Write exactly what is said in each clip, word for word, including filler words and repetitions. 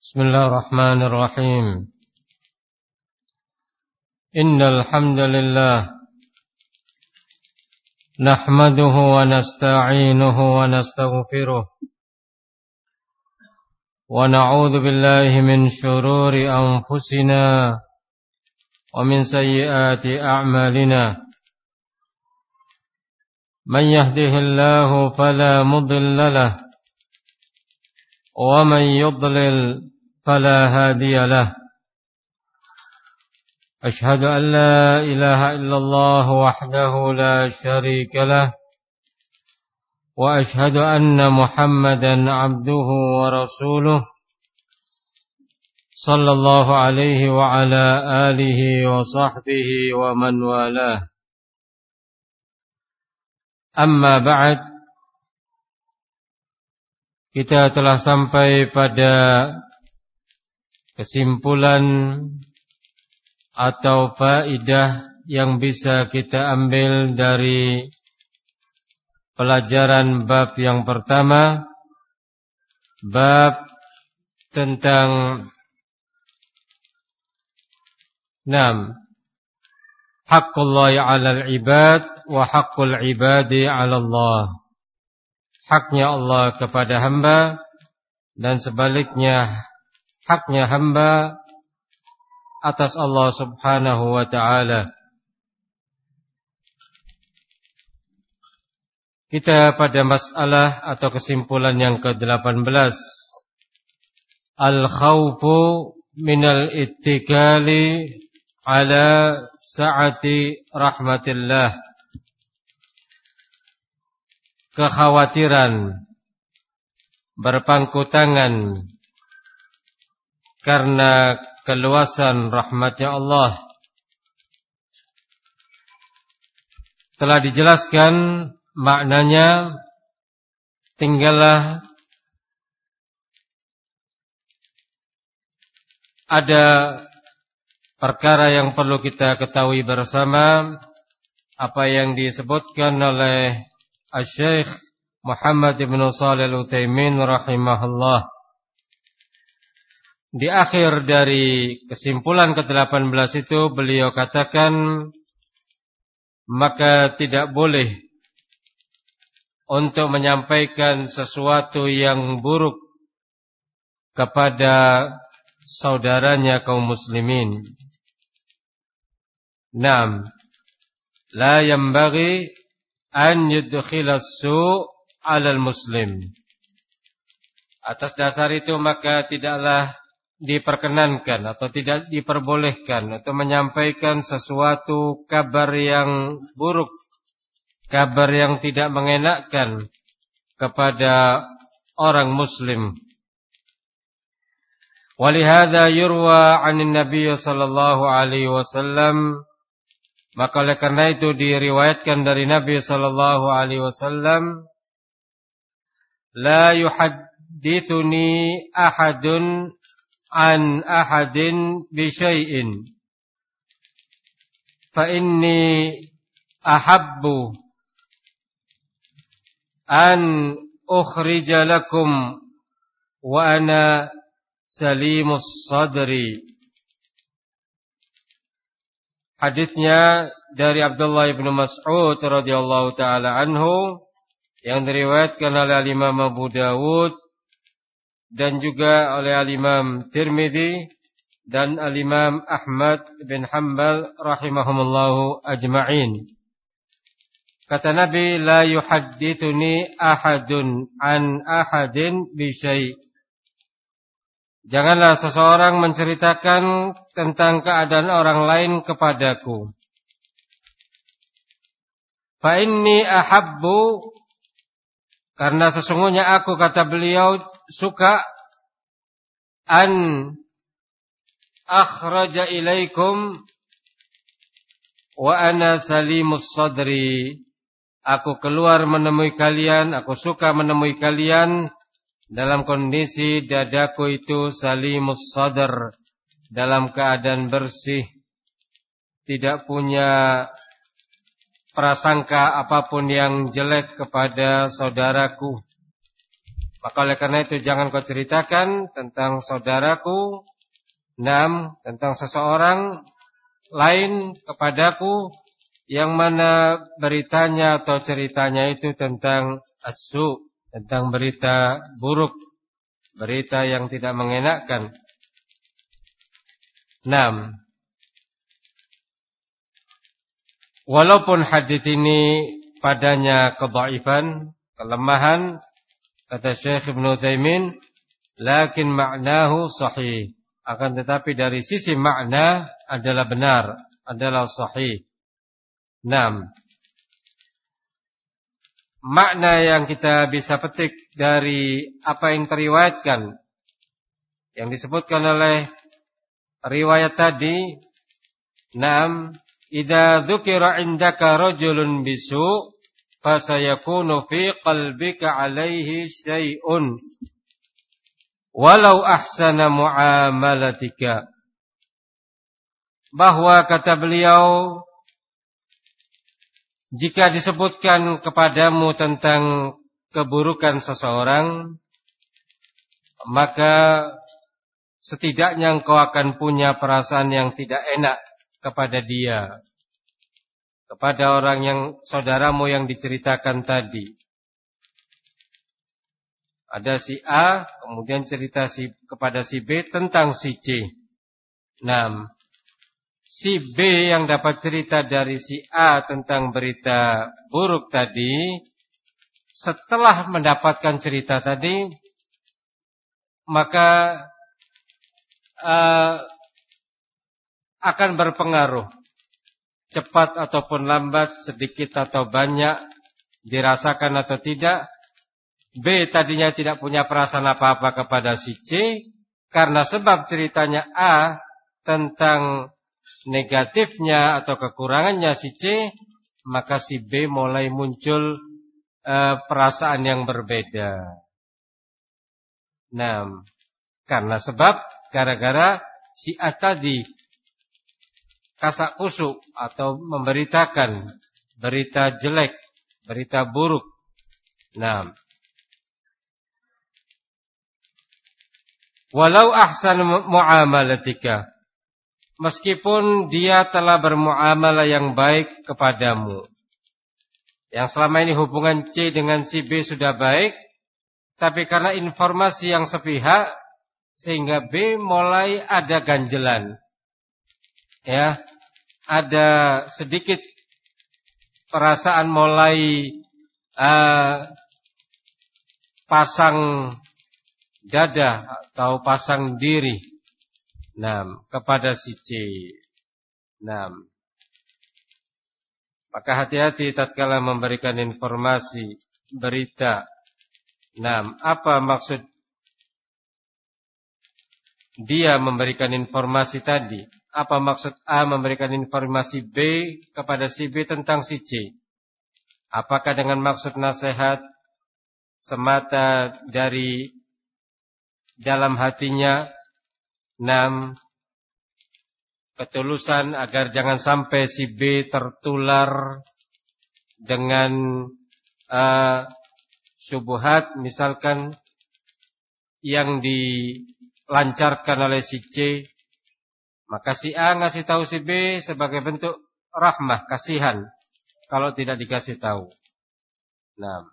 بسم الله الرحمن الرحيم إن الحمد لله نحمده ونستعينه ونستغفره ونعوذ بالله من شرور أنفسنا ومن سيئات أعمالنا من يهده الله فلا مضل له ومن يضلل فلا هادي له أشهد أن لا إله إلا الله وحده لا شريك له وأشهد أن محمدا عبده ورسوله صلى الله عليه وعلى آله وصحبه ومن والاه أما بعد. Kita telah sampai pada kesimpulan atau faidah yang bisa kita ambil dari pelajaran bab yang pertama, bab tentang enam haqqullahi 'alal ibad wa haqqul ibadi 'ala Allah. Haknya Allah kepada hamba dan sebaliknya haknya hamba atas Allah Subhanahu wa ta'ala. Kita pada masalah atau kesimpulan yang ke-delapan belas. Al-khawfu minal ittikali ala sa'ati rahmatillah. Kekhawatiran berpangku tangan karena keluasan rahmatnya Allah. Telah dijelaskan maknanya, tinggallah ada perkara yang perlu kita ketahui bersama, apa yang disebutkan oleh Asy-Syaikh Muhammad ibn Shalih Al-Utsaimin rahimahullah. Di akhir dari kesimpulan ke-delapan belas itu beliau katakan, maka tidak boleh untuk menyampaikan sesuatu yang buruk kepada saudaranya kaum muslimin. Naam, la yanbaghi an yudkhilas su' 'alal muslim. Atas dasar itu maka tidaklah diperkenankan atau tidak diperbolehkan untuk menyampaikan sesuatu kabar yang buruk, kabar yang tidak mengenakkan kepada orang muslim. Walihada yurwa 'anin Nabiy sallallahu alaihi wasallam, maka oleh karena itu diriwayatkan dari Nabi sallallahu alaihi wasallam, la yuhaddithuni ahadun an ahadin bi syai'in fa inni ahabbu an ukhrija lakum wa ana salimus sadri. Hadisnya dari Abdullah bin Mas'ud radhiyallahu taala anhu yang diriwayatkan oleh Imam Abu Dawud dan juga oleh Imam Tirmidzi dan Imam Ahmad bin Hanbal rahimahumullahu ajma'in. Kata Nabi, la yuhaddithuni ahadun an ahadin bi syai'. Janganlah seseorang menceritakan tentang keadaan orang lain kepadaku. Fa inni ahabbu, karena sesungguhnya aku, kata beliau, suka an akhraja ilaikum wa ana salimus sadri. Aku keluar menemui kalian, aku suka menemui kalian dalam kondisi dadaku itu salimus sadr, dalam keadaan bersih, tidak punya prasangka apapun yang jelek kepada saudaraku. Maka oleh karena itu jangan kau ceritakan tentang saudaraku, enam, tentang seseorang lain kepadaku yang mana beritanya atau ceritanya itu tentang asu, tentang berita buruk, berita yang tidak mengenakkan. Enam. Walaupun hadits ini padanya kedhaifan, kelemahan, kata Syekh Ibnu Utsaimin, lakin ma'nahu sahih. Akan tetapi dari sisi makna adalah benar, adalah sahih. Enam. Makna yang kita bisa petik dari apa yang teriwayatkan, yang disebutkan oleh riwayat tadi. Enam. Idza dzukira indaka rajulun bisu fasayakunu fi qalbika alaihi syai'un walau ahsana muamalatika. Bahwa kata beliau, jika disebutkan kepadamu tentang keburukan seseorang, maka setidaknya engkau akan punya perasaan yang tidak enak kepada dia, kepada orang yang saudaramu yang diceritakan tadi. Ada si A, kemudian cerita si kepada si B tentang si C. Nah, si B yang dapat cerita dari si A tentang berita buruk tadi, setelah mendapatkan cerita tadi, maka uh, akan berpengaruh, cepat ataupun lambat, sedikit atau banyak, dirasakan atau tidak. B tadinya tidak punya perasaan apa-apa kepada si C, karena sebab ceritanya A tentang negatifnya atau kekurangannya si C, maka si B mulai muncul uh, perasaan yang berbeda. Nah, karena sebab gara-gara si A tadi kasak kusuk atau memberitakan berita jelek, berita buruk. Nah, walau ahsan muamalatika, meskipun dia telah bermuamalah yang baik kepadamu, yang selama ini hubungan C dengan si B sudah baik, tapi karena informasi yang sepihak sehingga B mulai ada ganjelan. Ya, ada sedikit perasaan mulai uh, pasang dada atau pasang diri, nah, kepada si C. Nah, maka hati-hati tatkala memberikan informasi, berita. Nah, apa maksud dia memberikan informasi tadi? Apa maksud A memberikan informasi B kepada si B tentang si C? Apakah dengan maksud nasihat semata dari dalam hatinya, enam, ketulusan agar jangan sampai si B tertular dengan uh, syubhat misalkan yang dilancarkan oleh si C, maka si A ngasih tahu si B sebagai bentuk rahmah, kasihan kalau tidak dikasih tahu. Nah,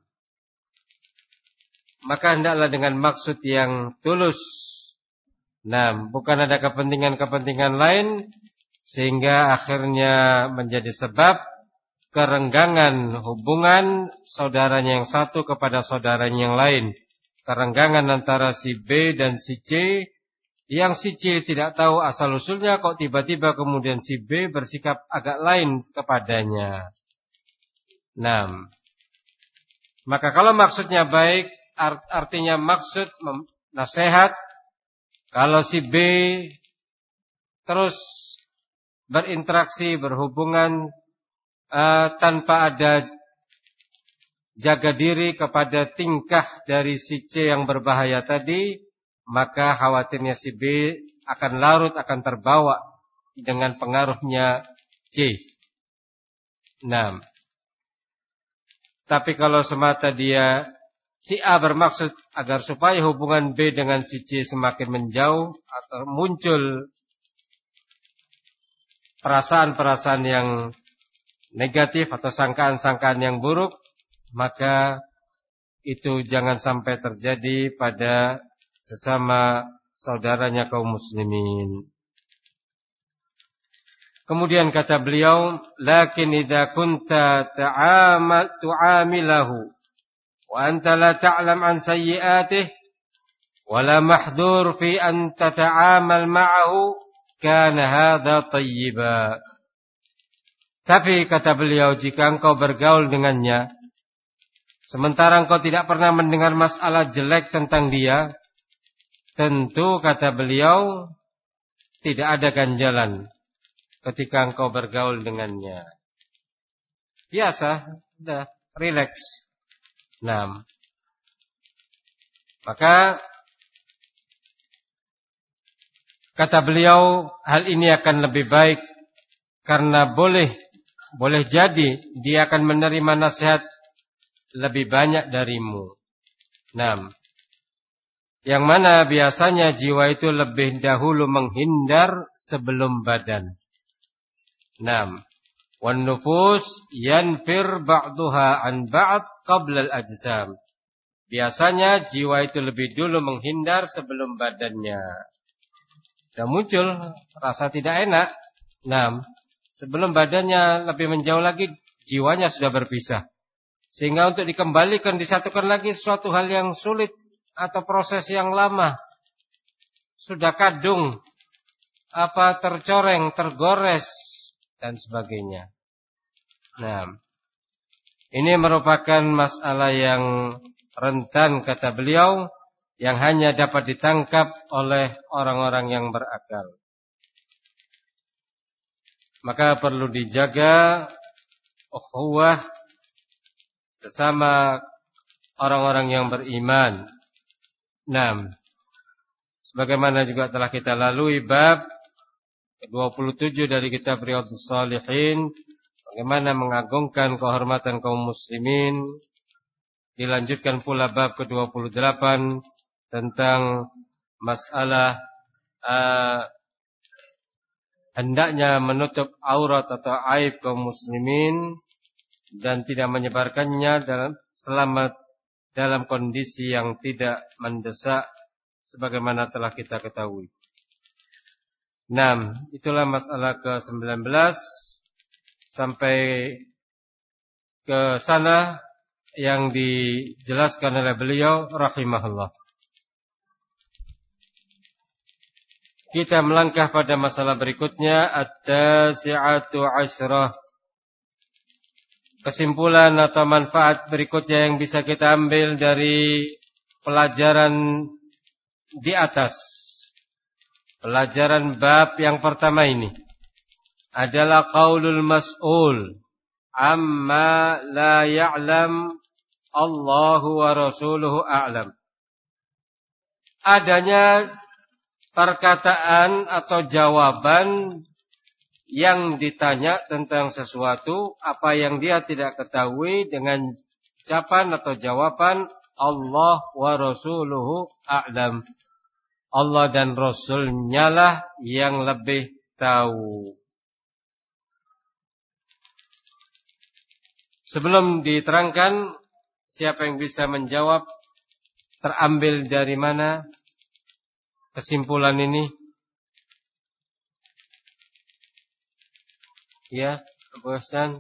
maka hendaklah dengan maksud yang tulus. Nah, bukan ada kepentingan-kepentingan lain sehingga akhirnya menjadi sebab kerenggangan hubungan saudaranya yang satu kepada saudaranya yang lain. Kerenggangan antara si B dan si C, yang si C tidak tahu asal-usulnya, kok tiba-tiba kemudian si B bersikap agak lain kepadanya. Nah, maka kalau maksudnya baik, artinya maksud nasihat. Kalau si B terus berinteraksi, berhubungan uh, tanpa ada jaga diri kepada tingkah dari si C yang berbahaya tadi, maka khawatirnya si B akan larut, akan terbawa dengan pengaruhnya C. Nah, tapi kalau semata dia si A bermaksud agar supaya hubungan B dengan si C semakin menjauh atau muncul perasaan-perasaan yang negatif atau sangkaan-sangkaan yang buruk, maka itu jangan sampai terjadi pada sesama saudaranya kaum muslimin. Kemudian kata beliau, lakin idza kunta ta'amal tu'amilahu wa anta la ta'lam an sayyi'atihi wa la mahdhur fi an tata'amal ma'ahu kana hadza tayyiba. Tapi kata beliau, jika engkau bergaul dengannya sementara engkau tidak pernah mendengar masalah jelek tentang dia, tentu kata beliau tidak ada ganjalan ketika engkau bergaul dengannya. Biasa, sudah relax. Nah, maka kata beliau, hal ini akan lebih baik karena boleh boleh jadi dia akan menerima nasihat lebih banyak darimu. Nah, yang mana biasanya jiwa itu lebih dahulu menghindar sebelum badan. Naam. Wan nufus yanfir ba'daha an ba'd qabla al-ajsam. Biasanya jiwa itu lebih dulu menghindar sebelum badannya. Dan muncul rasa tidak enak. Naam. Sebelum badannya lebih menjauh lagi, jiwanya sudah berpisah. Sehingga untuk dikembalikan, disatukan lagi suatu hal yang sulit atau proses yang lama. Sudah kadung, apa tercoreng, tergores dan sebagainya. Nah, ini merupakan masalah yang rentan kata beliau, yang hanya dapat ditangkap oleh orang-orang yang berakal. Maka perlu dijaga ukhuwah sesama orang-orang yang beriman. Nah, sebagaimana juga telah kita lalui bab ke dua puluh tujuh dari kitab Riyadhus Shalihin, bagaimana mengagungkan kehormatan kaum muslimin. Dilanjutkan pula bab ke dua puluh delapan tentang masalah uh, hendaknya menutup aurat atau aib kaum muslimin dan tidak menyebarkannya dalam selamat dalam kondisi yang tidak mendesak sebagaimana telah kita ketahui. Nah, itulah masalah ke sembilan belas sampai ke sana yang dijelaskan oleh beliau rahimahullah. Kita melangkah pada masalah berikutnya, at-tasi'atu asyrah. Kesimpulan atau manfaat berikutnya yang bisa kita ambil dari pelajaran di atas. Pelajaran bab yang pertama ini adalah qaulul mas'ul amma la ya'lam Allahu wa rasuluhu a'lam. Adanya perkataan atau jawaban yang ditanya tentang sesuatu apa yang dia tidak ketahui dengan ucapan atau jawaban Allah wa rasuluhu a'lam. Allah dan Rasulnya lah yang lebih tahu. Sebelum diterangkan siapa yang bisa menjawab terambil dari mana kesimpulan ini? Ya, Abu Hasan.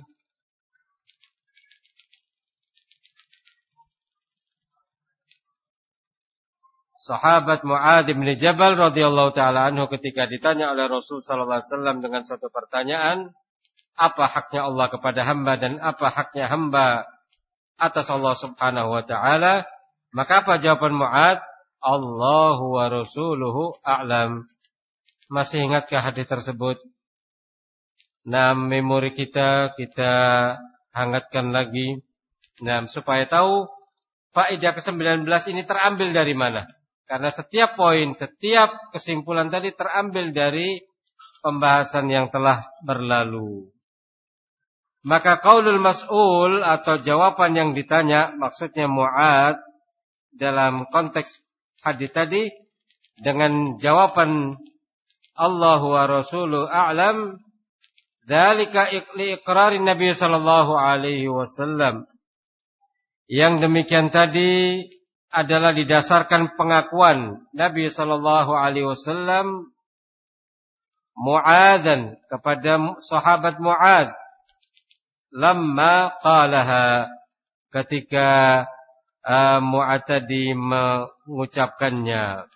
Sahabat Mu'adz bin Jabal radhiyallahu taala anhu ketika ditanya oleh Rasul sallallahu alaihi wasallam dengan satu pertanyaan, apa haknya Allah kepada hamba dan apa haknya hamba atas Allah Subhanahu wa taala? Maka apa jawaban Mu'adz? Allahu wa rasuluhu a'lam. Masih ingatkah hadis tersebut? Nah, memori kita kita hangatkan lagi. Nah, supaya tahu faedah ke sembilan belas ini terambil dari mana? Karena setiap poin, setiap kesimpulan tadi terambil dari pembahasan yang telah berlalu. Maka qaulul mas'ul atau jawaban yang ditanya, maksudnya Mu'adz, dalam konteks hadis tadi dengan jawaban Allah wa rasuluhu a'lam, dzalika li iqrarin Nabi sallallahu alaihi wasallam. Yang demikian tadi adalah didasarkan pengakuan Nabi sallallahu alaihi wasallam Mu'adzan kepada sahabat Mu'adz lamma qalaha, ketika uh, Mu'adz tadi mengucapkannya.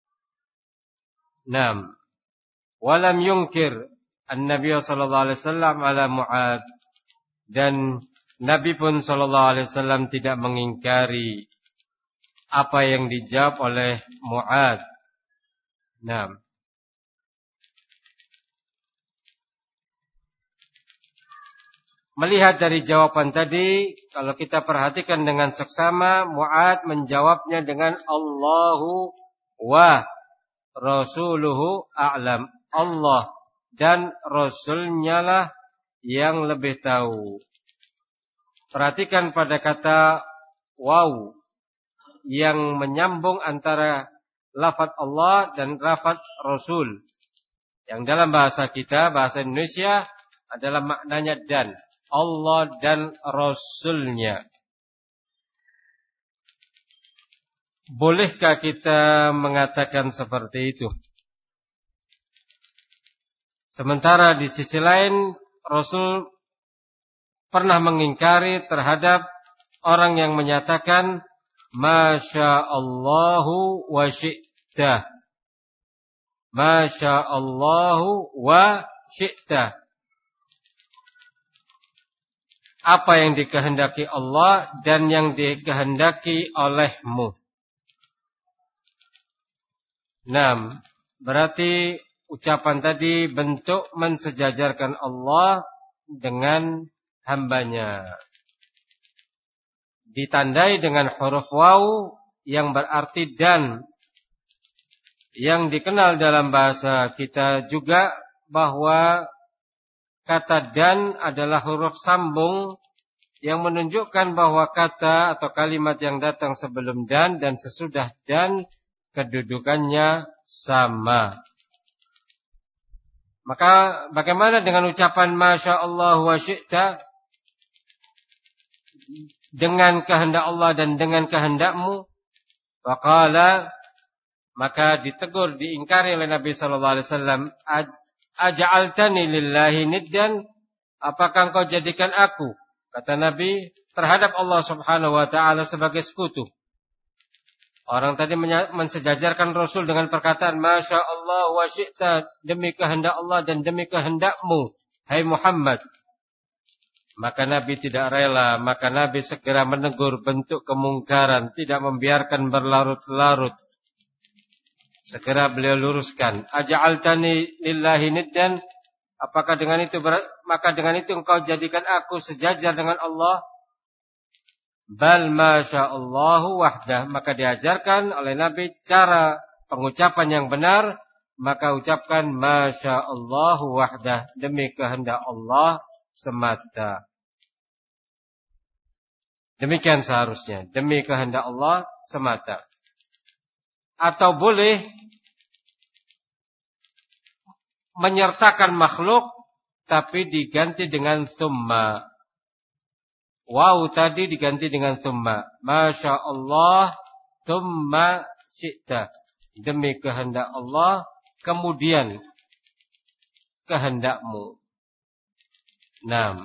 Naam. Walam yunkir an-nabiy sallallahu alaihi wasallam ala Mu'adz, dan Nabi pun sallallahu alaihi wasallam tidak mengingkari apa yang dijawab oleh Mu'adz. Naam. Melihat dari jawaban tadi, kalau kita perhatikan dengan seksama, Mu'adz menjawabnya dengan Allahu wa rasuluhu a'lam. Allah dan Rasulnya lah yang lebih tahu. Perhatikan pada kata waw yang menyambung antara lafaz Allah dan lafaz Rasul. Yang dalam bahasa kita, bahasa Indonesia, adalah maknanya dan. Allah dan Rasulnya. Bolehkah kita mengatakan seperti itu? Sementara di sisi lain Rasul pernah mengingkari terhadap orang yang menyatakan Masya Allahu wa syi'ta. Masya Allahu wa syi'ta. Apa yang dikehendaki Allah dan yang dikehendaki olehmu. Nah, berarti ucapan tadi bentuk mensejajarkan Allah dengan hambanya. Ditandai dengan huruf waw yang berarti dan. Yang dikenal dalam bahasa kita juga bahwa kata dan adalah huruf sambung yang menunjukkan bahwa kata atau kalimat yang datang sebelum dan dan sesudah dan kedudukannya sama. Maka bagaimana dengan ucapan Masya Allah wa syi'ta? Dengan kehendak Allah dan dengan kehendakmu. Waqala, maka ditegur, diingkari oleh Nabi sallallahu alaihi wasallam, aja'altani lillahi niddan, apakah engkau jadikan aku, kata Nabi, terhadap Allah subhanahu wa ta'ala sebagai sekutu. Orang tadi mensejajarkan Rasul dengan perkataan Masya Allah wa syi'ta, demi kehendak Allah dan demi kehendakmu, hai Muhammad. Maka Nabi tidak rela, maka Nabi segera menegur bentuk kemungkaran, tidak membiarkan berlarut-larut. Segera beliau luruskan, aja'altani lillahi niddan, apakah dengan itu maka dengan itu engkau jadikan aku sejajar dengan Allah? Bal masyaallahu wahdah, maka diajarkan oleh Nabi cara pengucapan yang benar, maka ucapkan masyaallahu wahdah, demi kehendak Allah semata. Demikian seharusnya, demi kehendak Allah semata. Atau boleh menyertakan makhluk tapi diganti dengan thumma. Waw tadi diganti dengan thumma. Masya Allah thumma syi'ta. Demi kehendak Allah kemudian kehendakmu. Naam.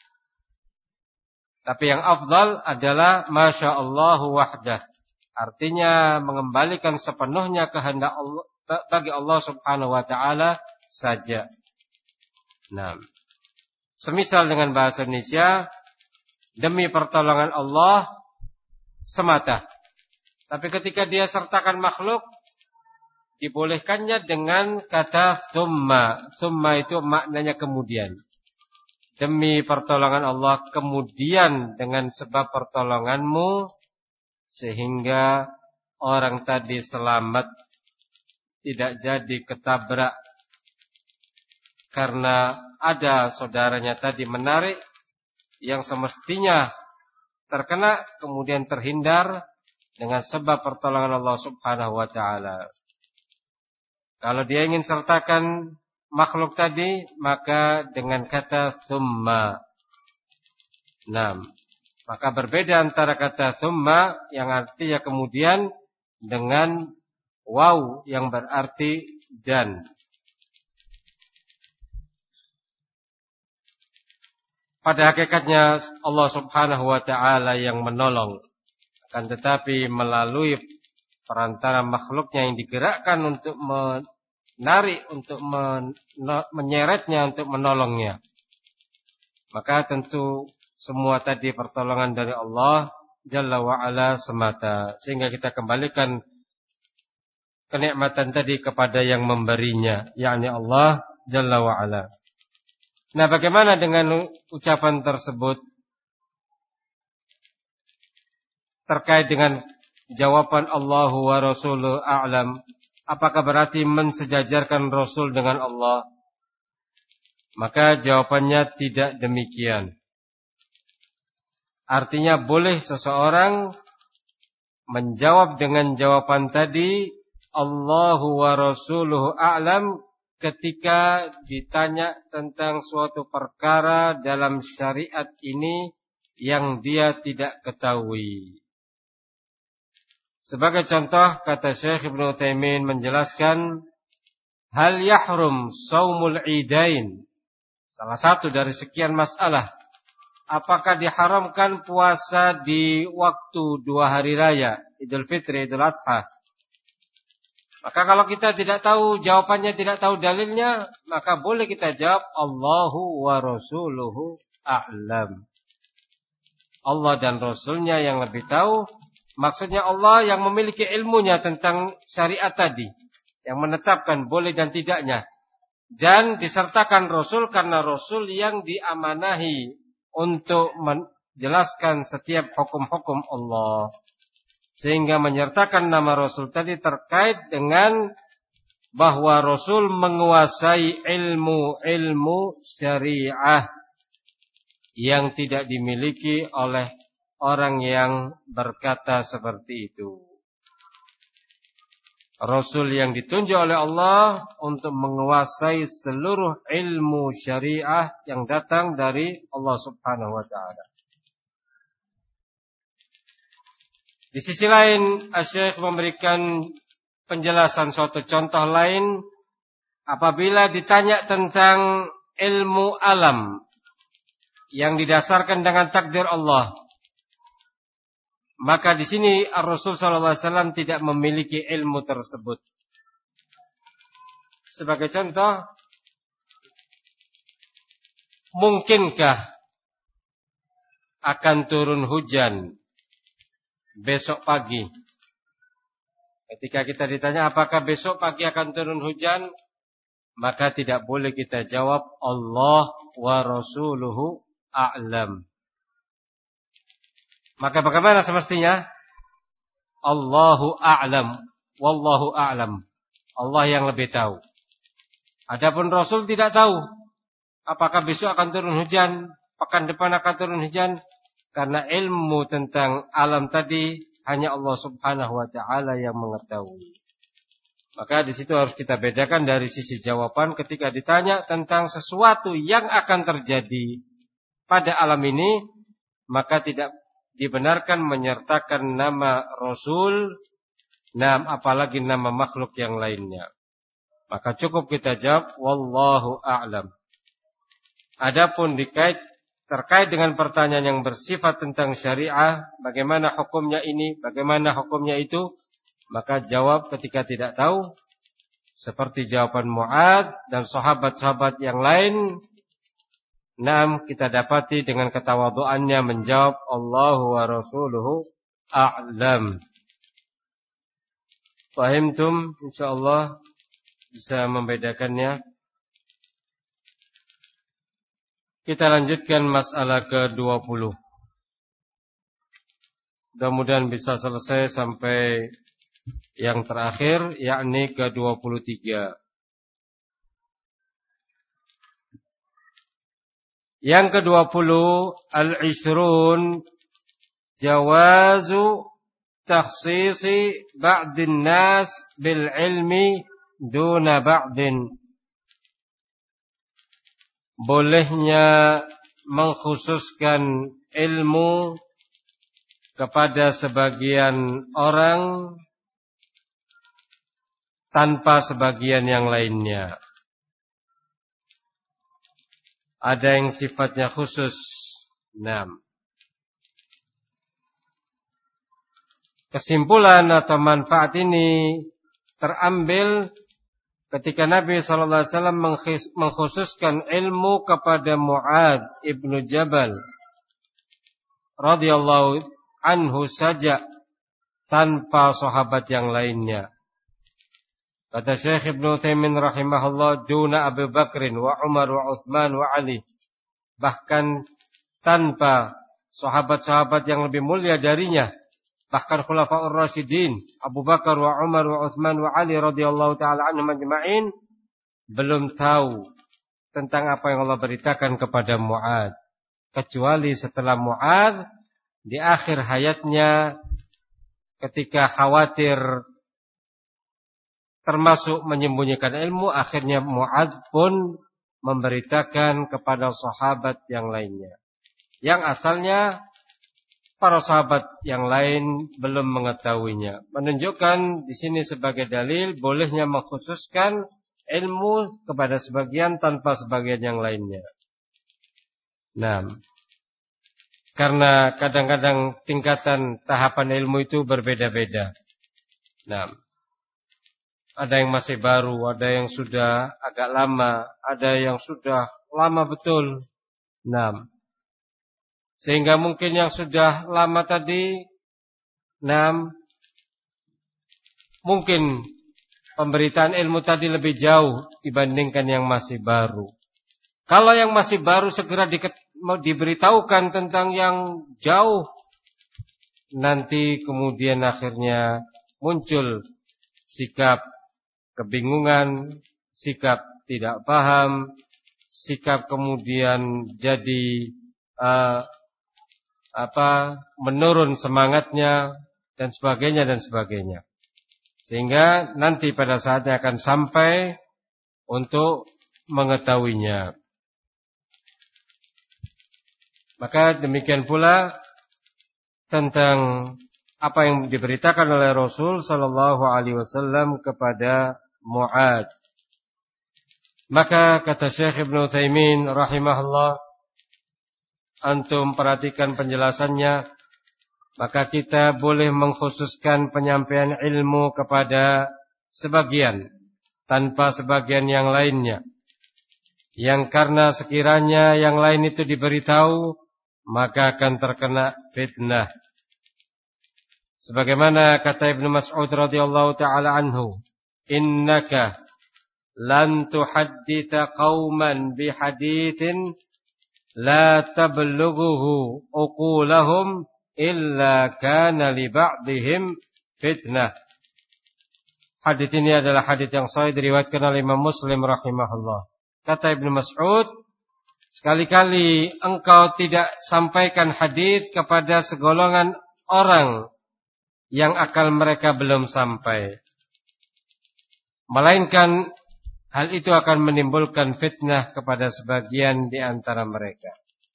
Tapi yang afdal adalah Masya Allah wahdah. Artinya mengembalikan sepenuhnya kehendak Allah bagi Allah subhanahu wa ta'ala saja. Nah, semisal dengan bahasa Indonesia, demi pertolongan Allah semata. Tapi ketika dia sertakan makhluk, dibolehkannya dengan kata thumma. Thumma itu maknanya kemudian. Demi pertolongan Allah kemudian dengan sebab pertolonganmu, sehingga orang tadi selamat, tidak jadi ketabrak karena ada saudaranya tadi menarik yang semestinya terkena kemudian terhindar dengan sebab pertolongan Allah Subhanahu wa taala. Kalau dia ingin sertakan makhluk tadi, maka dengan kata thumma. Nah, maka berbeda antara kata thumma yang artinya kemudian dengan waw yang berarti dan. Pada hakikatnya Allah Subhanahu wa taala yang menolong, akan tetapi melalui perantara makhluknya yang digerakkan untuk menarik, untuk men menyeretnya, untuk menolongnya. Maka tentu semua tadi pertolongan dari Allah Jalla wa'ala semata. Sehingga kita kembalikan kenikmatan tadi kepada yang memberinya, yakni Allah Jalla wa'ala. Nah, bagaimana dengan ucapan tersebut terkait dengan jawaban Allahu wa Rasuluhu a'lam? Apakah berarti mensejajarkan Rasul dengan Allah? Maka jawabannya tidak demikian. Artinya boleh seseorang menjawab dengan jawaban tadi Allahu wa Rasuluhu a'lam ketika ditanya tentang suatu perkara dalam syariat ini yang dia tidak ketahui. Sebagai contoh, kata Syekh Ibnu Utsaimin menjelaskan, hal yahrum saumul idain. Salah satu dari sekian masalah. Apakah diharamkan puasa di waktu dua hari raya, Idul Fitri, Idul Adha? Maka kalau kita tidak tahu jawabannya, tidak tahu dalilnya, maka boleh kita jawab Allahu wa Rasuluhu a'lam. Allah dan Rasulnya yang lebih tahu. Maksudnya Allah yang memiliki ilmunya tentang syariat tadi, yang menetapkan boleh dan tidaknya. Dan disertakan Rasul karena Rasul yang diamanahi untuk menjelaskan setiap hukum-hukum Allah. Sehingga menyertakan nama Rasul tadi terkait dengan bahwa Rasul menguasai ilmu-ilmu syariah yang tidak dimiliki oleh orang yang berkata seperti itu. Rasul yang ditunjuk oleh Allah untuk menguasai seluruh ilmu syariah yang datang dari Allah Subhanahu wa taala. Di sisi lain, Asy-Syaikh memberikan penjelasan suatu contoh lain apabila ditanya tentang ilmu alam yang didasarkan dengan takdir Allah. Maka di sini Rasul sallallahu alaihi wasallam tidak memiliki ilmu tersebut. Sebagai contoh, mungkinkah akan turun hujan besok pagi? Ketika kita ditanya apakah besok pagi akan turun hujan, maka tidak boleh kita jawab Allah wa Rasuluhu a'lam. Maka bagaimana semestinya? Allahu a'lam, wallahu a'lam. Allah yang lebih tahu. Adapun Rasul tidak tahu apakah besok akan turun hujan, pekan depan akan turun hujan, karena ilmu tentang alam tadi hanya Allah Subhanahu wa taala yang mengetahui. Maka di situ harus kita bedakan dari sisi jawaban ketika ditanya tentang sesuatu yang akan terjadi pada alam ini, maka tidak dibenarkan menyertakan nama Rasul, nam apalagi nama makhluk yang lainnya. Maka cukup kita jawab wallahu a'lam. Adapun dikait terkait dengan pertanyaan yang bersifat tentang syariah, bagaimana hukumnya ini, bagaimana hukumnya itu, maka jawab ketika tidak tahu, seperti jawaban Mu'adz dan sahabat-sahabat yang lain. Naam, kita dapati dengan ketawaduannya menjawab Allahu wa Rasuluhu a'lam. Fahimtum? Insyaallah bisa membedakannya. Kita lanjutkan masalah ke dua puluh. Mudah-mudahan bisa selesai sampai yang terakhir, yakni ke dua puluh tiga. Yang ke dua puluh, al-ishrun jawazu takhsisi ba'din nas bil ilmi duna ba'din. Bolehnya mengkhususkan ilmu kepada sebagian orang tanpa sebagian yang lainnya. Ada yang sifatnya khusus. Enam. Kesimpulan atau manfaat ini terambil ketika Nabi sallallahu alaihi wasallam mengkhususkan ilmu kepada Mu'adz ibnu Jabal radhiyallahu anhu saja tanpa sahabat yang lainnya. Kata Syekh Ibnu Utsaimin rahimahullah, duna Abu Bakrin wa Umar wa Utsman wa Ali. Bahkan tanpa sahabat-sahabat yang lebih mulia darinya, bahkan khulafaur rasyidin Abu Bakar wa Umar wa Utsman wa Ali radhiyallahu taala anhum ajma'in belum tahu tentang apa yang Allah beritakan kepada Mu'adz, kecuali setelah Mu'adz di akhir hayatnya ketika khawatir termasuk menyembunyikan ilmu, akhirnya Mu'adz pun memberitakan kepada sahabat yang lainnya, yang asalnya para sahabat yang lain belum mengetahuinya. Menunjukkan di sini sebagai dalil bolehnya mengkhususkan ilmu kepada sebagian tanpa sebagian yang lainnya. Nah, karena kadang-kadang tingkatan tahapan ilmu itu berbeda-beda. Nah, ada yang masih baru, ada yang sudah agak lama, ada yang sudah lama betul. Nah, sehingga mungkin yang sudah lama tadi, nah, mungkin pemberitaan ilmu tadi lebih jauh dibandingkan yang masih baru. Kalau yang masih baru segera di, diberitahukan tentang yang jauh, nanti kemudian akhirnya muncul sikap kebingungan, sikap tidak paham, sikap kemudian jadi uh, apa menurun semangatnya dan sebagainya dan sebagainya. Sehingga nanti pada saatnya akan sampai untuk mengetahuinya. Maka demikian pula tentang apa yang diberitakan oleh Rasul sallallahu alaihi wasallam kepada Mu'adz. Maka kata Syekh Ibnu Utsaimin rahimahullah, antum perhatikan penjelasannya, maka kita boleh mengkhususkan penyampaian ilmu kepada sebagian tanpa sebagian yang lainnya, yang karena sekiranya yang lain itu diberitahu maka akan terkena fitnah. Sebagaimana kata Ibnu Mas'ud radhiyallahu taala anhu, innaka lan tuhadditha qauman bihaditsin la tablughuhu uqulahum illa kana li ba'dihim fitnah. Hadits ini adalah hadits yang sahih diriwayatkan oleh Imam Muslim rahimahullah. Kata Ibnu Mas'ud, sekali-kali engkau tidak sampaikan hadits kepada segolongan orang yang akal mereka belum sampai, melainkan hal itu akan menimbulkan fitnah kepada sebagian di antara mereka.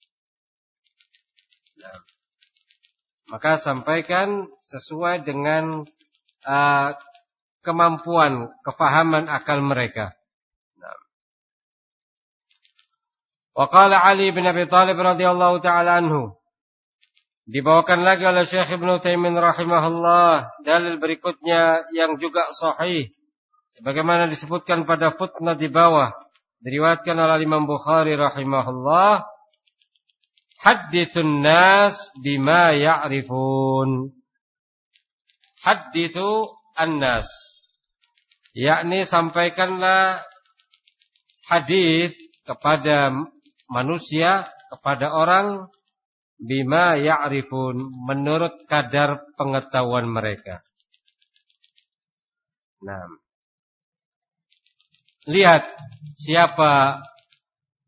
Nah, maka sampaikan sesuai dengan uh, kemampuan, kefahaman akal mereka. Nah. Wa qala Ali bin Abi Thalib radhiyallahu taala anhu, dibawakan lagi oleh Syekh Ibnu Utsaimin rahimahullah dalil berikutnya yang juga sahih, sebagaimana disebutkan pada footnote di bawah, diriwayatkan oleh Imam Bukhari rahimahullah, hadithun nas bima ya'rifun. Hadithu an-nas, yakni sampaikanlah hadis kepada manusia, kepada orang, bima ya'rifun, menurut kadar pengetahuan mereka. Nah, lihat siapa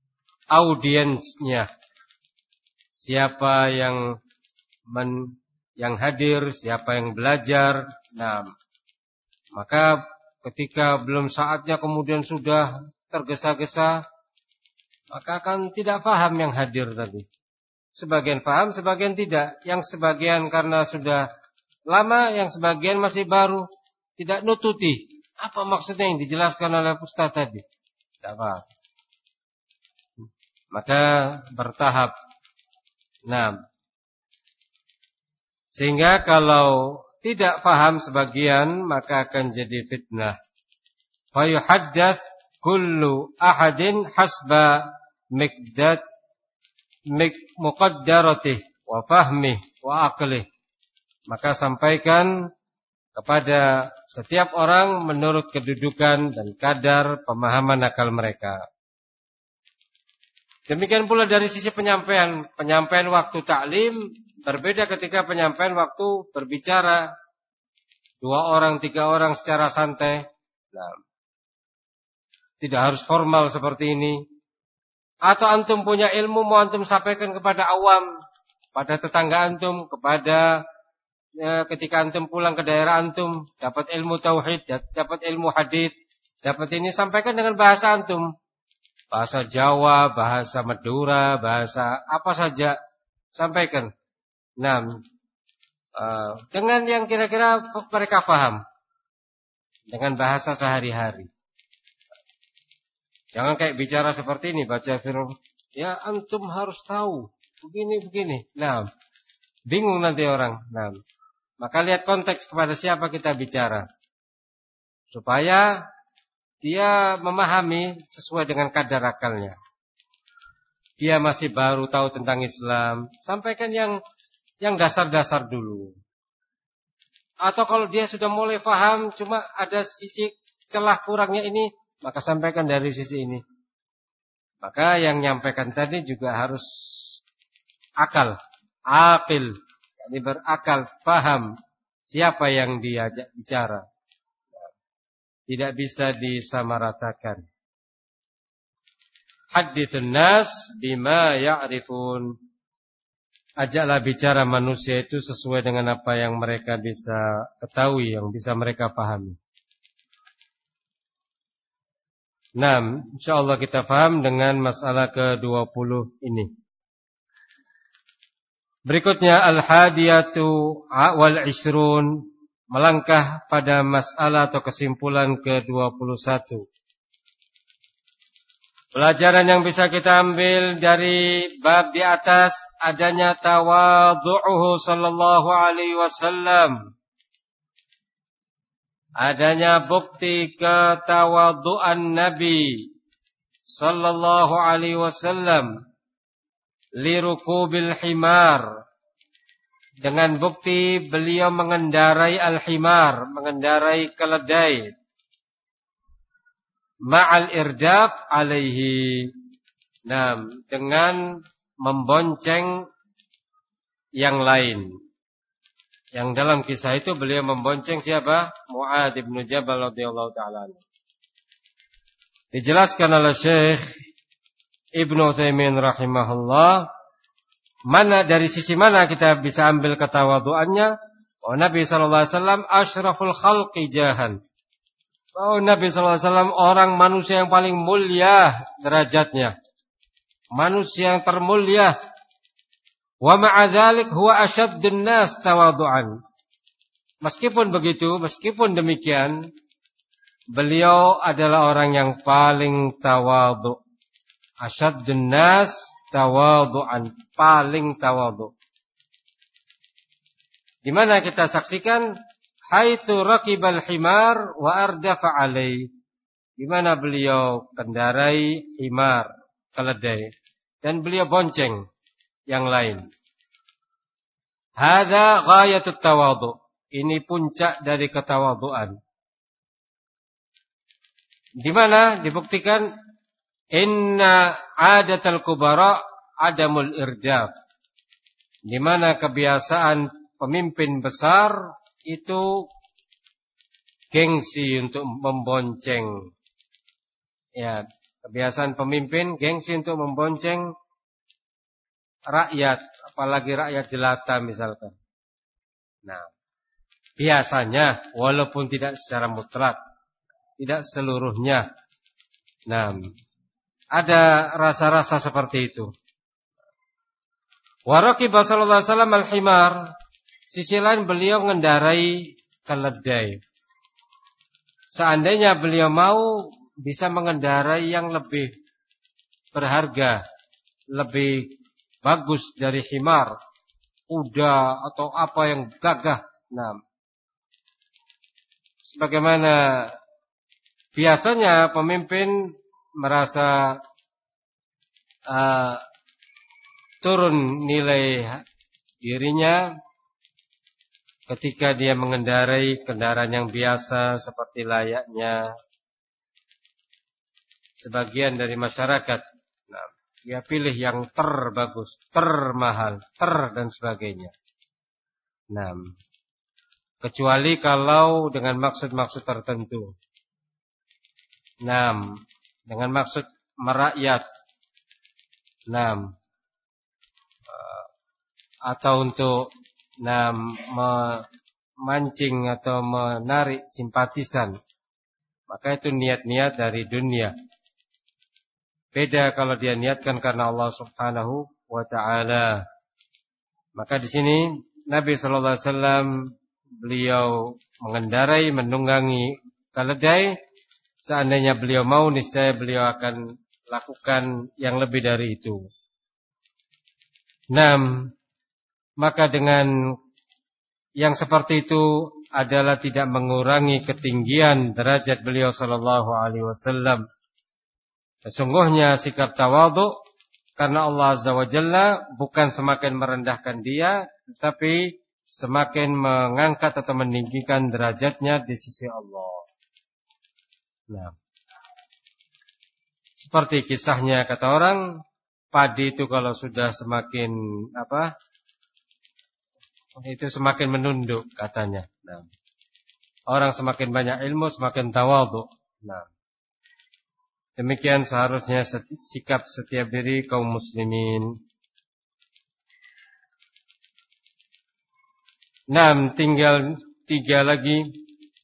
audiensnya, siapa yang men, yang hadir, siapa yang belajar. Nah, maka ketika belum saatnya kemudian sudah tergesa-gesa, maka akan tidak paham yang hadir tadi. Sebagian paham, sebagian tidak. Yang sebagian karena sudah lama, yang sebagian masih baru, tidak nututi apa maksudnya yang dijelaskan oleh Ustaz tadi. Tidak paham. Maka bertahap. Nah, sehingga kalau tidak paham sebagian, maka akan jadi fitnah. Fa yuhaddath kullu ahadin hasba miqdad mik muqaddaratih wa fahmih wa aqlih. Maka sampaikan kepada setiap orang menurut kedudukan dan kadar pemahaman akal mereka. Demikian pula dari sisi penyampaian, penyampaian waktu taklim berbeda ketika penyampaian waktu berbicara. Dua orang, tiga orang secara santai. Nah, tidak harus formal seperti ini. Atau antum punya ilmu mau antum sampaikan kepada awam, pada tetangga antum, kepada ya, ketika antum pulang ke daerah antum, dapat ilmu tauhid, dapat ilmu hadits, dapat ini, sampaikan dengan bahasa antum. Bahasa Jawa, bahasa Madura, bahasa apa saja, sampaikan. Nah, uh, dengan yang kira-kira mereka paham, dengan bahasa sehari-hari. Jangan kayak bicara seperti ini, baca firman, ya antum harus tahu, begini-begini. Nah, bingung nanti orang. Nah, maka lihat konteks kepada siapa kita bicara, supaya dia memahami sesuai dengan kadar akalnya. Dia masih baru tahu tentang Islam, sampaikan yang yang dasar-dasar dulu. Atau kalau dia sudah mulai paham, cuma ada sisi celah kurangnya ini, maka sampaikan dari sisi ini. Maka yang nyampaikan tadi juga harus akal, aqil, yani berakal, paham siapa yang diajak bicara. Tidak bisa disamaratakan. Hadithun nas bima ya'rifun. Ajaklah bicara manusia itu sesuai dengan apa yang mereka bisa ketahui, yang bisa mereka pahami. Nah, insyaallah kita paham dengan masalah ke dua puluh ini. Berikutnya al-hadiyatu wal ishrun, melangkah pada masalah atau kesimpulan ke dua puluh satu. Pelajaran yang bisa kita ambil dari bab di atas, adanya tawadhu'uhu sallallahu alaihi wasallam. Adanya bukti ketawadhu'an Nabi sallallahu alaihi wasallam li rukubil himar. Dengan bukti beliau mengendarai al-himar, mengendarai keledai. Ma'al irdaf alaihi. Nah, dengan membonceng yang lain. Yang dalam kisah itu beliau membonceng siapa? Mu'adz bin Jabal radhiyallahu ta'ala. Dijelaskan oleh Syekh Ibnu Utsaimin rahimahullah, mana dari sisi mana kita bisa ambil ketawadhuannya? Oh, Nabi sallallahu alaihi wasallam asyraful khalqi jahan. Oh, Nabi sallallahu alaihi wasallam orang manusia yang paling mulia derajatnya. Manusia yang termulia. Wa ma'a dzalik huwa asyaddun nas tawadhu'an. Meskipun begitu, meskipun demikian, beliau adalah orang yang paling tawadhu. Asyaddun nas tawadhu'an, paling tawadhu. Di mana kita saksikan haitsu raqibal himar wa ardafa alai. Di mana beliau kendarai himar, keledai, dan beliau bonceng yang lain. Hadza ghayatut tawadhu. Ini puncak dari ketawadhuan. Di mana dibuktikan inna adatal kubara adamul irdaf. Di mana kebiasaan pemimpin besar itu gengsi untuk membonceng. Ya, kebiasaan pemimpin gengsi untuk membonceng rakyat, apalagi rakyat jelata misalkan. Nah, biasanya walaupun tidak secara mutlak, tidak seluruhnya. Nah, ada rasa-rasa seperti itu. Wa raqiba sallallahu alaihi wasallam al-himar. Sisi lain beliau mengendarai keledai. Seandainya beliau mau bisa mengendarai yang lebih berharga, lebih bagus dari himar, kuda atau apa yang gagah. Nah, sebagaimana biasanya pemimpin merasa uh, turun nilai dirinya ketika dia mengendarai kendaraan yang biasa seperti layaknya sebagian dari masyarakat. Nah, dia pilih yang terbagus, termahal, ter dan sebagainya. Nah, kecuali kalau dengan maksud-maksud tertentu. Nah, dengan maksud merakyat. Nah, atau untuk nah, memancing atau menarik simpatisan, maka itu niat-niat dari dunia. Beda kalau dia niatkan karena Allah Subhanahu wa taala. Maka di sini Nabi sallallahu alaihi wasallam beliau mengendarai, menunggangi keledai. Seandainya beliau mau, niscaya beliau akan lakukan yang lebih dari itu. Enam, maka dengan yang seperti itu adalah tidak mengurangi ketinggian derajat beliau sallallahu alaihi wasallam. Sesungguhnya sikap tawadhu karena Allah Azza wa Jalla bukan semakin merendahkan dia, tetapi semakin mengangkat atau meninggikan derajatnya di sisi Allah. Nah, seperti kisahnya kata orang, padi itu kalau sudah semakin apa? Itu semakin menunduk katanya. Nah, orang semakin banyak ilmu semakin tawadhu. Nah, demikian seharusnya sikap setiap diri kaum muslimin. Nah, tinggal tiga lagi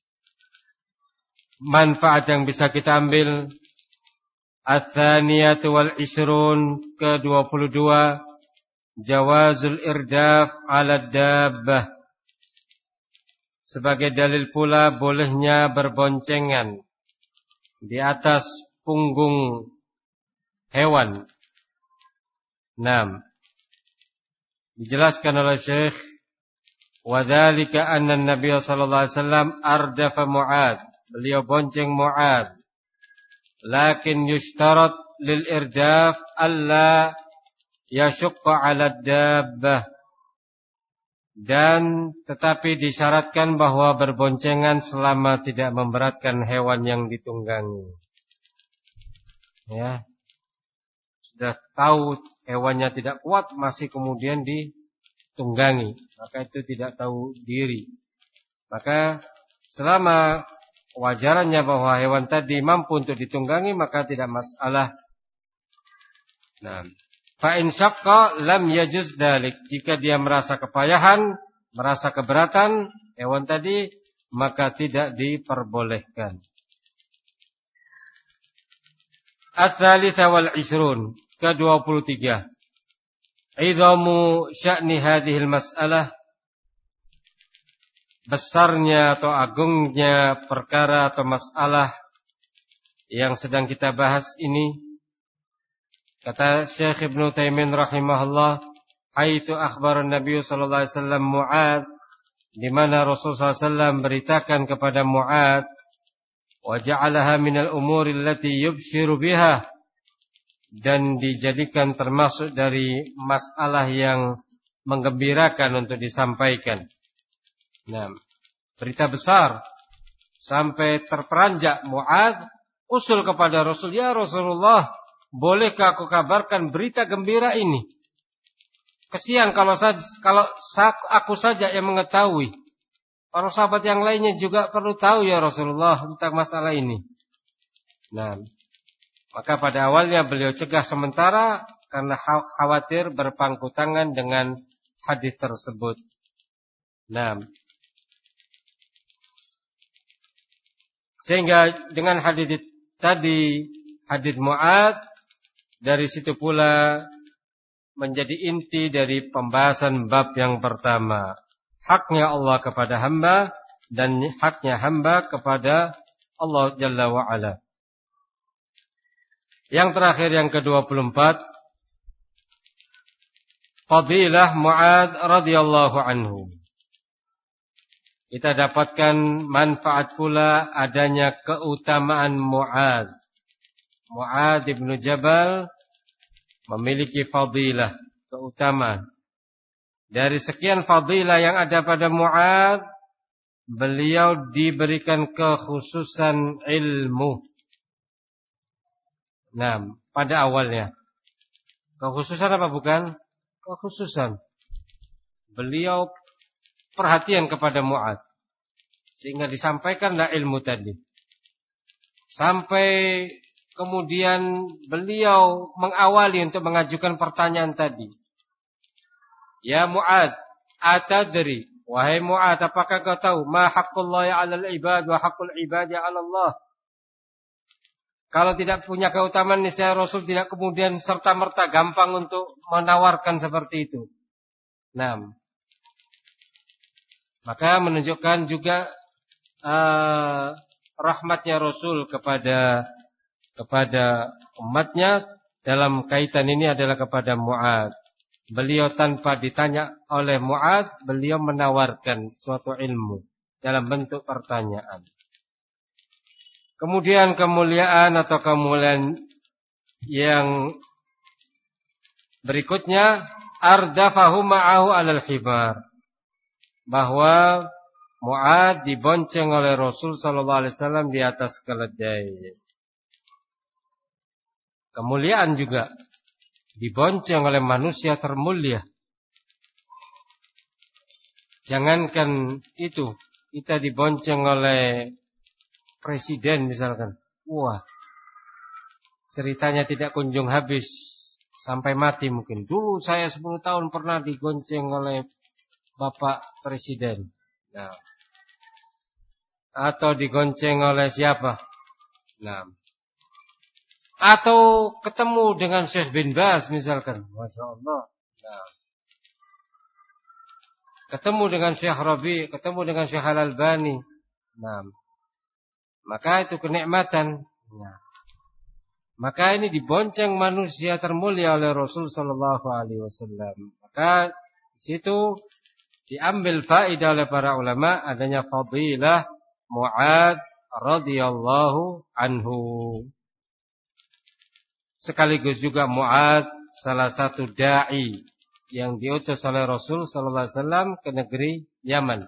manfaat yang bisa kita ambil. Ats-tsaniyatu wal ishrun, ke dua puluh dua, jawazul irdaf 'ala dabbah. Sebagai dalil pula bolehnya berboncengan di atas punggung hewan. Naam. Dijelaskan oleh Syekh, wa dzalika anna an-nabiy sallallahu alaihi wasallam ardafa Mu'adz. Beliau bonceng Mu'adz. Lakin yushtarat lil irdaf alla yashqa 'ala ad-dabbah. Dan tetapi disyaratkan bahwa berboncengan selama tidak memberatkan hewan yang ditunggangi. Ya, sudah tahu hewannya tidak kuat masih kemudian ditunggangi, maka itu tidak tahu diri. Maka selama wajarannya bahwa hewan tadi mampu untuk ditunggangi, maka tidak masalah. Nah, fa in syaqqa lam yajuz dzalik. Jika dia merasa kepayahan, merasa keberatan hewan tadi, maka tidak diperbolehkan. Ats-tsalitsah wal ishrun, ke dua puluh tiga. Idhamu sya'ni hadhil mas'alah, besarnya atau agungnya perkara atau masalah yang sedang kita bahas ini. Kata Syekh Ibnu Taimin rahimahullah, haitsu akhbara Nabi sallallahu alaihi wasallam Mu'adz, di mana Rasul sallallahu alaihi wasallam beritakan kepada Mu'adz, wa ja'alaha minal umuri allati yubshiru biha, dan dijadikan termasuk dari masalah yang menggembirakan untuk disampaikan. Nah, berita besar sampai terperanjak Mu'adz usul kepada Rasul, ya Rasulullah, bolehkah aku kabarkan berita gembira ini? Kesian kalau saja, kalau aku saja yang mengetahui. Para sahabat yang lainnya juga perlu tahu ya Rasulullah tentang masalah ini. Nah, maka pada awalnya beliau cegah sementara karena khawatir berpangku tangan dengan hadis tersebut. Nah, sehingga dengan hadits tadi, hadits Mu'adz, dari situ pula menjadi inti dari pembahasan bab yang pertama. Haknya Allah kepada hamba dan haknya hamba kepada Allah Jalla wa'ala. Yang terakhir yang ke dua puluh empat, Fadilah Mu'adz radhiyallahu anhu. Kita dapatkan manfaat pula adanya keutamaan Mu'adz. Mu'adz bin Jabal memiliki fadilah, keutamaan. Dari sekian fadilah yang ada pada Mu'adz, beliau diberikan kekhususan ilmu. Nah, pada awalnya. Kekhususan apa bukan? Kekhususan. Beliau perhatian kepada Mu'adz, sehingga disampaikanlah ilmu tadi. Sampai kemudian beliau mengawali untuk mengajukan pertanyaan tadi. Ya Mu'adz, atadri, wahai Mu'adz, apakah kau tahu ma haqqullahi 'alal ibad wa haqqul ibadi 'ala Allah? Kalau tidak punya keutamaan niscaya Rasul tidak kemudian serta-merta gampang untuk menawarkan seperti itu. Nah, maka menunjukkan juga uh, rahmatnya Rasul kepada kepada umatnya dalam kaitan ini adalah kepada Mu'adz. Beliau tanpa ditanya oleh Mu'adz, beliau menawarkan suatu ilmu dalam bentuk pertanyaan. Kemudian kemuliaan atau kemuliaan yang berikutnya, ardafahu ma'ahu 'alal himar. Bahwa Mu'adz dibonceng oleh Rasul sallallahu alaihi wasallam di atas keledai. Kemuliaan juga dibonceng oleh manusia termulia. Jangankan itu, kita dibonceng oleh presiden misalkan. Wah, ceritanya tidak kunjung habis sampai mati mungkin. Dulu saya sepuluh tahun pernah digonceng oleh Bapak Presiden. Nah, atau digonceng oleh siapa? Nah, atau ketemu dengan Syekh bin Baz misalkan. Masya Allah. Nah, ketemu dengan Syekh Rabi, ketemu dengan Syekh Al-Albani. Nah, maka itu kenikmatan. Nah, maka ini dibonceng manusia termulia oleh Rasul sallallahu alaihi wasallam. Maka di situ diambil faedah oleh para ulama adanya fadilah Mu'adz radhiyallahu anhu. Sekaligus juga Mu'adz salah satu dai yang diutus oleh Rasul sallallahu alaihi wasallam ke negeri Yaman.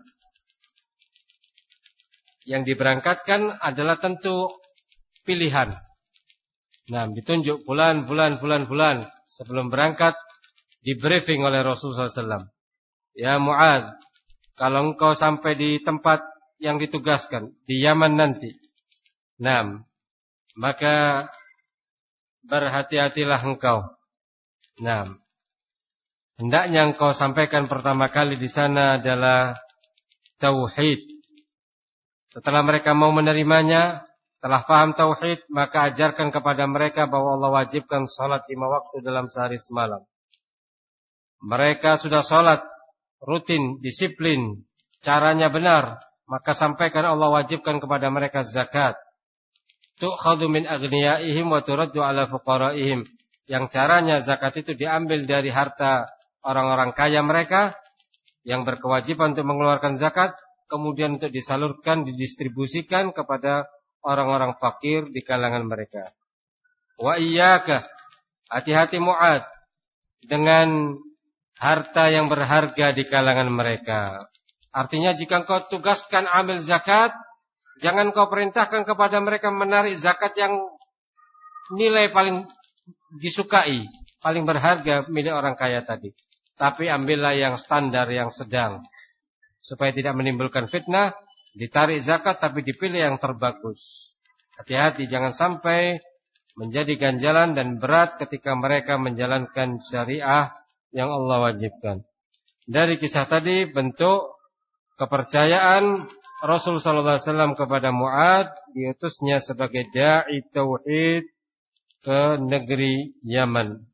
Yang diberangkatkan adalah tentu pilihan. Nah, ditunjuk bulan, bulan, bulan, bulan. Sebelum berangkat, di briefing oleh Rasulullah sallallahu alaihi wasallam. Ya Mu'adz, kalau engkau sampai di tempat yang ditugaskan, di Yaman nanti. Nah, maka berhati-hatilah engkau. Nah, hendaknya engkau sampaikan pertama kali di sana adalah tauhid. Setelah mereka mau menerimanya, telah paham tauhid, maka ajarkan kepada mereka bahwa Allah wajibkan salat lima waktu dalam sehari semalam. Mereka sudah salat rutin, disiplin, caranya benar, maka sampaikan Allah wajibkan kepada mereka zakat. Tu'khadhu min aghniyaihim wa turaddu 'ala fuqaraihim. Yang caranya zakat itu diambil dari harta orang-orang kaya mereka yang berkewajiban untuk mengeluarkan zakat, kemudian untuk disalurkan, didistribusikan kepada orang-orang fakir di kalangan mereka. Wa iyyaka, hati-hati Mu'adz dengan harta yang berharga di kalangan mereka. Artinya jika engkau tugaskan ambil zakat, jangan kau perintahkan kepada mereka menarik zakat yang nilai paling disukai, paling berharga milik orang kaya tadi. Tapi ambillah yang standar, yang sedang. Supaya tidak menimbulkan fitnah, ditarik zakat tapi dipilih yang terbagus. Hati-hati jangan sampai menjadi ganjalan dan berat ketika mereka menjalankan syariah yang Allah wajibkan. Dari kisah tadi bentuk kepercayaan Rasul sallallahu alaihi wasallam kepada Mu'ad, diutusnya sebagai dai tauhid ke negeri Yaman.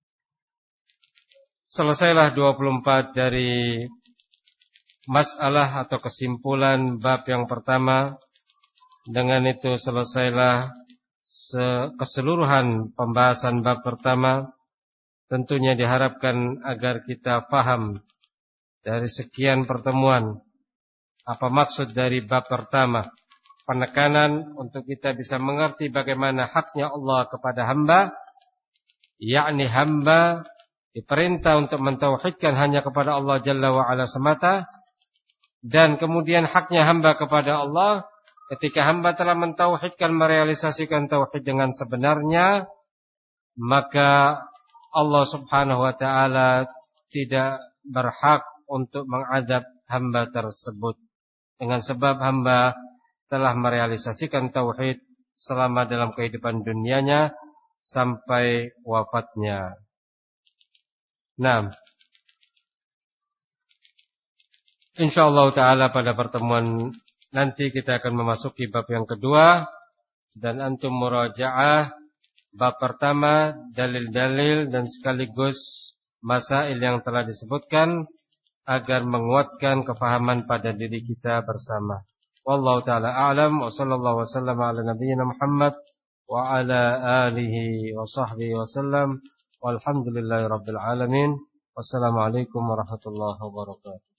Selesailah dua puluh empat dari masalah atau kesimpulan bab yang pertama. Dengan itu selesailah keseluruhan pembahasan bab pertama. Tentunya diharapkan agar kita paham dari sekian pertemuan apa maksud dari bab pertama. Penekanan untuk kita bisa mengerti bagaimana haknya Allah kepada hamba, yakni hamba diperintah untuk mentauhidkan hanya kepada Allah Jalla wa Ala semata, dan kemudian haknya hamba kepada Allah ketika hamba telah mentauhidkan, merealisasikan tauhid dengan sebenarnya, maka Allah Subhanahu wa taala tidak berhak untuk mengadab hamba tersebut dengan sebab hamba telah merealisasikan tauhid selama dalam kehidupan dunianya sampai wafatnya. Nah, insyaallah taala pada pertemuan nanti kita akan memasuki bab yang kedua, dan antum murajaah bab pertama, dalil-dalil dan sekaligus masail yang telah disebutkan agar menguatkan kefahaman pada diri kita bersama. Wallahu taala a'lam, wa sallallahu wasallam ala nabiyyina Muhammad wa ala alihi wa sahbihi wasallam. Walhamdulillahirabbil alamin. Wassalamualaikum warahmatullahi wabarakatuh.